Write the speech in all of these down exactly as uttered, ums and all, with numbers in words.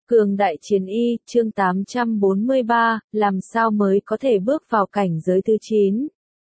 Cường đại chiến y, chương tám trăm bốn mươi ba, làm sao mới có thể bước vào cảnh giới thứ chín.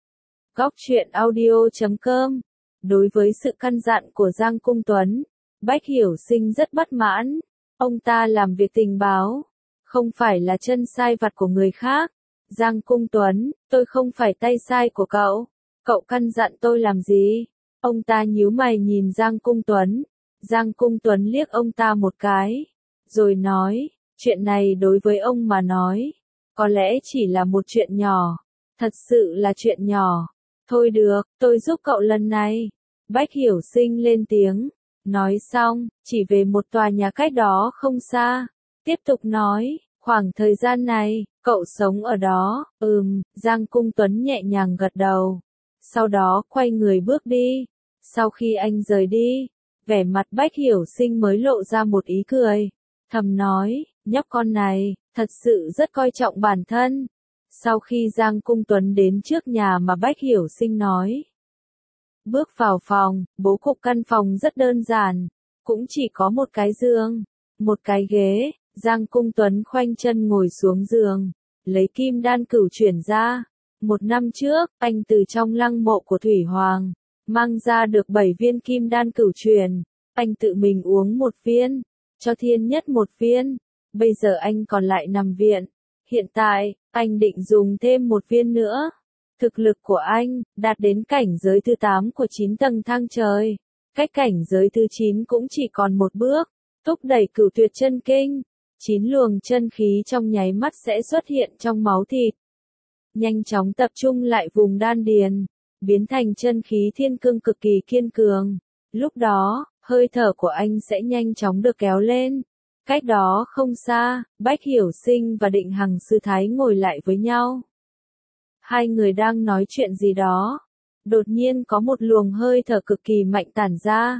Góc truyện audio chấm com. Đối với sự căn dặn của Giang Cung Tuấn, Bách Hiểu Sinh rất bất mãn. Ông ta làm việc tình báo, không phải là chân sai vặt của người khác. Giang Cung Tuấn, tôi không phải tay sai của cậu. Cậu căn dặn tôi làm gì? Ông ta nhíu mày nhìn Giang Cung Tuấn. Giang Cung Tuấn liếc ông ta một cái, rồi nói, chuyện này đối với ông mà nói, có lẽ chỉ là một chuyện nhỏ. Thật sự là chuyện nhỏ. Thôi được, tôi giúp cậu lần này. Bách Hiểu Sinh lên tiếng. Nói xong, chỉ về một tòa nhà cách đó không xa. Tiếp tục nói, khoảng thời gian này, cậu sống ở đó. Ừm, Giang Cung Tuấn nhẹ nhàng gật đầu. Sau đó quay người bước đi. Sau khi anh rời đi, vẻ mặt Bách Hiểu Sinh mới lộ ra một ý cười. Thầm nói, nhóc con này, thật sự rất coi trọng bản thân. Sau khi Giang Cung Tuấn đến trước nhà mà Bách Hiểu Sinh nói. Bước vào phòng, bố cục căn phòng rất đơn giản. Cũng chỉ có một cái giường, một cái ghế. Giang Cung Tuấn khoanh chân ngồi xuống giường, lấy kim đan cửu chuyển ra. Một năm trước, anh từ trong lăng mộ của Thủy Hoàng, mang ra được bảy viên kim đan cửu chuyển. Anh tự mình uống một viên, cho Thiên Nhất một viên. Bây giờ anh còn lại nằm viện. Hiện tại, anh định dùng thêm một viên nữa. Thực lực của anh, đạt đến cảnh giới thứ tám của chín tầng thang trời. Cách cảnh giới thứ chín cũng chỉ còn một bước. Thúc đẩy cửu tuyệt chân kinh. Chín luồng chân khí trong nháy mắt sẽ xuất hiện trong máu thịt. Nhanh chóng tập trung lại vùng đan điền. Biến thành chân khí thiên cương cực kỳ kiên cường. Lúc đó, hơi thở của anh sẽ nhanh chóng được kéo lên. Cách đó không xa, Bách Hiểu Sinh và Định Hằng Sư Thái ngồi lại với nhau. Hai người đang nói chuyện gì đó. Đột nhiên có một luồng hơi thở cực kỳ mạnh tản ra.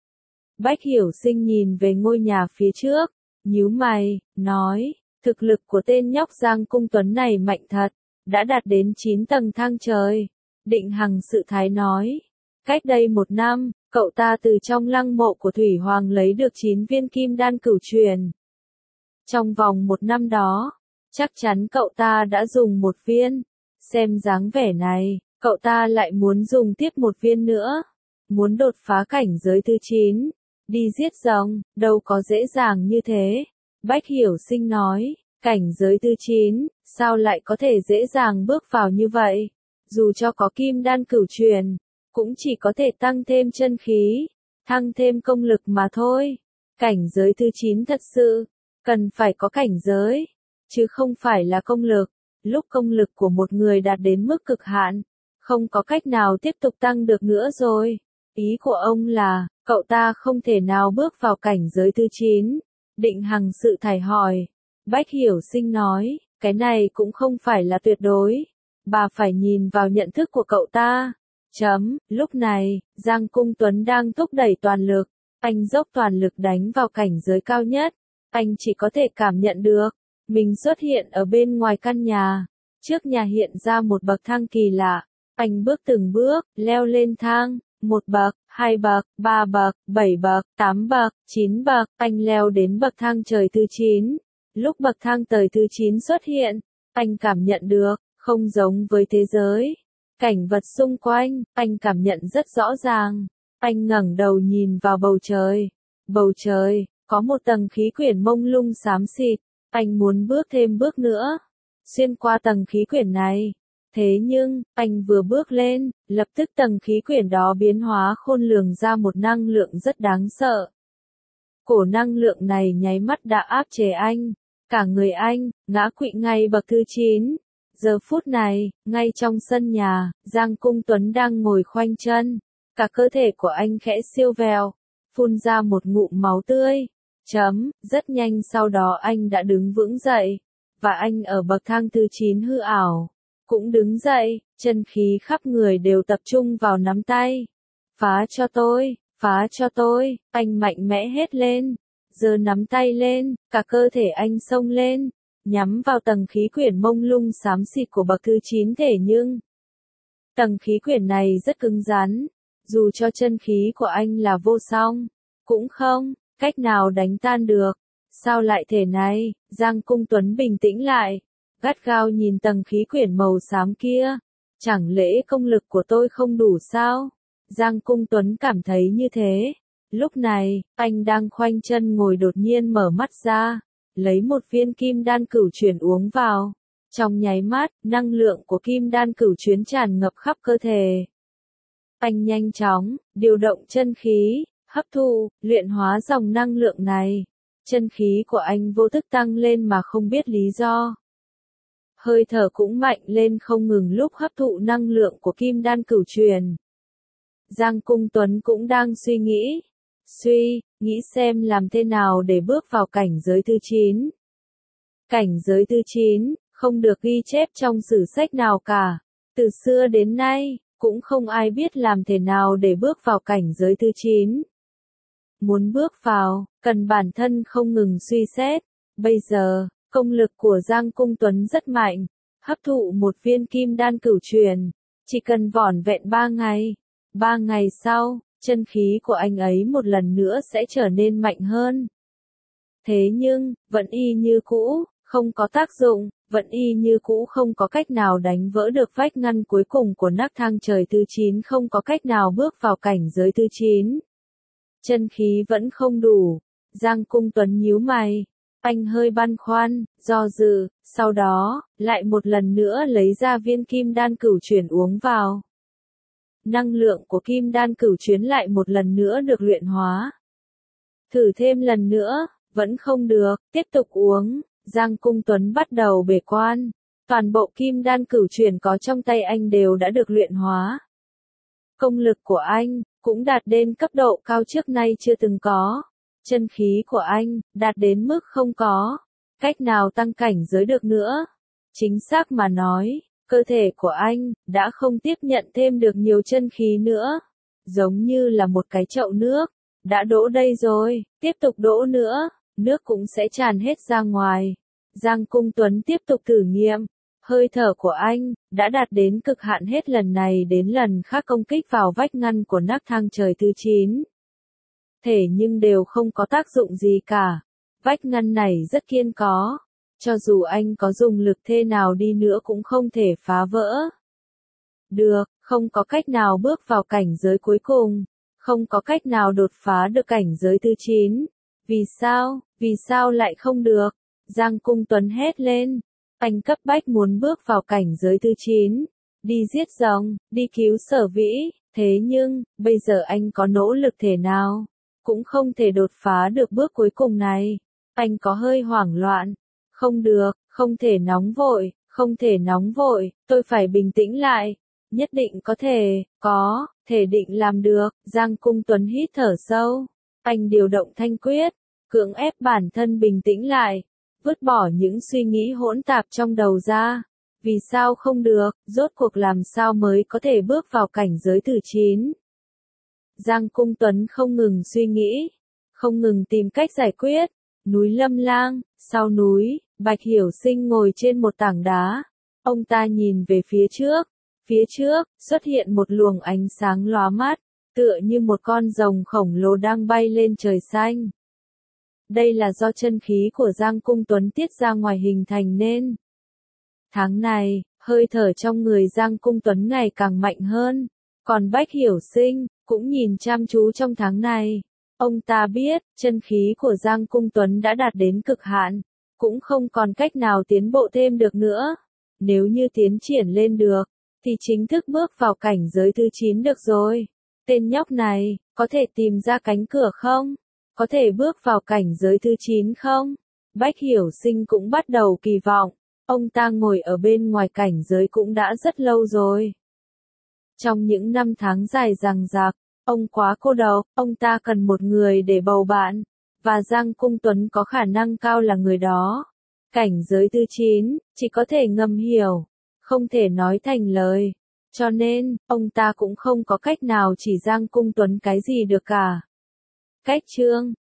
Bách Hiểu Sinh nhìn về ngôi nhà phía trước, nhíu mày, nói, thực lực của tên nhóc Giang Cung Tuấn này mạnh thật, đã đạt đến chín tầng thang trời. Định Hằng Sư Thái nói, cách đây một năm, cậu ta từ trong lăng mộ của Thủy Hoàng lấy được chín viên kim đan cửu truyền. Trong vòng một năm đó, chắc chắn cậu ta đã dùng một viên. Xem dáng vẻ này, cậu ta lại muốn dùng tiếp một viên nữa. Muốn đột phá cảnh giới thứ chín. Đi giết rồng, đâu có dễ dàng như thế. Bách Hiểu Sinh nói, cảnh giới thứ chín, sao lại có thể dễ dàng bước vào như vậy? Dù cho có kim đan cửu truyền, cũng chỉ có thể tăng thêm chân khí, thăng thêm công lực mà thôi. Cảnh giới thứ chín thật sự, cần phải có cảnh giới, chứ không phải là công lực. Lúc công lực của một người đạt đến mức cực hạn, không có cách nào tiếp tục tăng được nữa rồi. Ý của ông là, cậu ta không thể nào bước vào cảnh giới thứ chín. Định Hằng Sự Thái hỏi. Bách Hiểu Sinh nói, cái này cũng không phải là tuyệt đối. Bà phải nhìn vào nhận thức của cậu ta. Chấm, lúc này, Giang Cung Tuấn đang thúc đẩy toàn lực. Anh dốc toàn lực đánh vào cảnh giới cao nhất. Anh chỉ có thể cảm nhận được. Mình xuất hiện ở bên ngoài căn nhà. Trước nhà hiện ra một bậc thang kỳ lạ. Anh bước từng bước, leo lên thang. Một bậc, hai bậc, ba bậc, bảy bậc, tám bậc, chín bậc. Anh leo đến bậc thang trời thứ chín. Lúc bậc thang trời thứ chín xuất hiện, anh cảm nhận được, không giống với thế giới. Cảnh vật xung quanh, anh cảm nhận rất rõ ràng. Anh ngẩng đầu nhìn vào bầu trời. Bầu trời, có một tầng khí quyển mông lung xám xịt. Anh muốn bước thêm bước nữa, xuyên qua tầng khí quyển này. Thế nhưng, anh vừa bước lên, lập tức tầng khí quyển đó biến hóa khôn lường ra một năng lượng rất đáng sợ. Cổ năng lượng này nháy mắt đã áp chế anh. Cả người anh, ngã quỵ ngay bậc thứ chín. Giờ phút này, ngay trong sân nhà, Giang Cung Tuấn đang ngồi khoanh chân. Cả cơ thể của anh khẽ siêu vẹo, phun ra một ngụm máu tươi. Chấm, rất nhanh sau đó anh đã đứng vững dậy. Và anh ở bậc thang thứ chín hư ảo. Cũng đứng dậy, chân khí khắp người đều tập trung vào nắm tay. Phá cho tôi, phá cho tôi, anh mạnh mẽ hét lên. Giơ nắm tay lên, cả cơ thể anh xông lên. Nhắm vào tầng khí quyển mông lung xám xịt của bậc thứ chín thể nhưng. Tầng khí quyển này rất cứng rắn. Dù cho chân khí của anh là vô song, cũng không cách nào đánh tan được. Sao lại thể này? Giang Cung Tuấn bình tĩnh lại, gắt gao nhìn tầng khí quyển màu xám kia. Chẳng lẽ công lực của tôi không đủ sao? Giang Cung Tuấn cảm thấy như thế. Lúc này, anh đang khoanh chân ngồi đột nhiên mở mắt ra, lấy một viên kim đan cửu chuyển uống vào. Trong nháy mắt, năng lượng của kim đan cửu chuyển tràn ngập khắp cơ thể. Anh nhanh chóng, điều động chân khí, hấp thu, luyện hóa dòng năng lượng này. Chân khí của anh vô thức tăng lên mà không biết lý do. Hơi thở cũng mạnh lên không ngừng lúc hấp thụ năng lượng của kim đan cửu truyền. Giang Cung Tuấn cũng đang suy nghĩ, suy, nghĩ xem làm thế nào để bước vào cảnh giới thứ chín. Cảnh giới thứ chín, không được ghi chép trong sử sách nào cả. Từ xưa đến nay, cũng không ai biết làm thế nào để bước vào cảnh giới thứ chín. Muốn bước vào, cần bản thân không ngừng suy xét. Bây giờ, công lực của Giang Cung Tuấn rất mạnh, hấp thụ một viên kim đan cửu truyền, chỉ cần vỏn vẹn ba ngày. Ba ngày sau, chân khí của anh ấy một lần nữa sẽ trở nên mạnh hơn. Thế nhưng, vẫn y như cũ, không có tác dụng, vẫn y như cũ không có cách nào đánh vỡ được vách ngăn cuối cùng của nấc thang trời thứ chín, không có cách nào bước vào cảnh giới thứ chín. Chân khí vẫn không đủ. Giang Cung Tuấn nhíu mày. Anh hơi băn khoăn, do dự, sau đó, lại một lần nữa lấy ra viên kim đan cửu chuyển uống vào. Năng lượng của kim đan cửu chuyển lại một lần nữa được luyện hóa. Thử thêm lần nữa, vẫn không được, tiếp tục uống. Giang Cung Tuấn bắt đầu bế quan. Toàn bộ kim đan cửu chuyển có trong tay anh đều đã được luyện hóa. Công lực của anh cũng đạt đến cấp độ cao trước nay chưa từng có. Chân khí của anh đạt đến mức không có cách nào tăng cảnh giới được nữa. Chính xác mà nói, cơ thể của anh đã không tiếp nhận thêm được nhiều chân khí nữa. Giống như là một cái chậu nước, đã đổ đây rồi, tiếp tục đổ nữa, nước cũng sẽ tràn hết ra ngoài. Giang Cung Tuấn tiếp tục thử nghiệm. Hơi thở của anh đã đạt đến cực hạn, hết lần này đến lần khác công kích vào vách ngăn của nấc thang trời thứ chín. Thể nhưng đều không có tác dụng gì cả. Vách ngăn này rất kiên cố. Cho dù anh có dùng lực thế nào đi nữa cũng không thể phá vỡ. Được, không có cách nào bước vào cảnh giới cuối cùng. Không có cách nào đột phá được cảnh giới thứ chín. Vì sao, vì sao lại không được? Giang Cung Tuấn hét lên. Anh cấp bách muốn bước vào cảnh giới thứ chín. Đi giết rồng, đi cứu Sở Vĩ. Thế nhưng, bây giờ anh có nỗ lực thể nào cũng không thể đột phá được bước cuối cùng này. Anh có hơi hoảng loạn. Không được, không thể nóng vội, không thể nóng vội, tôi phải bình tĩnh lại. Nhất định có thể, có, thể định làm được. Giang Cung Tuấn hít thở sâu. Anh điều động thanh quyết, cưỡng ép bản thân bình tĩnh lại, vứt bỏ những suy nghĩ hỗn tạp trong đầu ra. Vì sao không được, rốt cuộc làm sao mới có thể bước vào cảnh giới thứ chín? Giang Cung Tuấn không ngừng suy nghĩ, không ngừng tìm cách giải quyết. Núi Lâm Lang, sau núi, Bạch Hiểu Sinh ngồi trên một tảng đá. Ông ta nhìn về phía trước. Phía trước, xuất hiện một luồng ánh sáng lóa mắt, tựa như một con rồng khổng lồ đang bay lên trời xanh. Đây là do chân khí của Giang Cung Tuấn tiết ra ngoài hình thành nên. Tháng này, hơi thở trong người Giang Cung Tuấn ngày càng mạnh hơn. Còn Bách Hiểu Sinh cũng nhìn chăm chú trong tháng này. Ông ta biết, chân khí của Giang Cung Tuấn đã đạt đến cực hạn, cũng không còn cách nào tiến bộ thêm được nữa. Nếu như tiến triển lên được, thì chính thức bước vào cảnh giới thứ chín được rồi. Tên nhóc này, có thể tìm ra cánh cửa không? Có thể bước vào cảnh giới thứ chín không? Bách Hiểu Sinh cũng bắt đầu kỳ vọng. Ông ta ngồi ở bên ngoài cảnh giới cũng đã rất lâu rồi. Trong những năm tháng dài dằng dặc, ông quá cô độc, ông ta cần một người để bầu bạn. Và Giang Cung Tuấn có khả năng cao là người đó. Cảnh giới thứ chín, chỉ có thể ngầm hiểu, không thể nói thành lời. Cho nên, ông ta cũng không có cách nào chỉ Giang Cung Tuấn cái gì được cả. Cách chương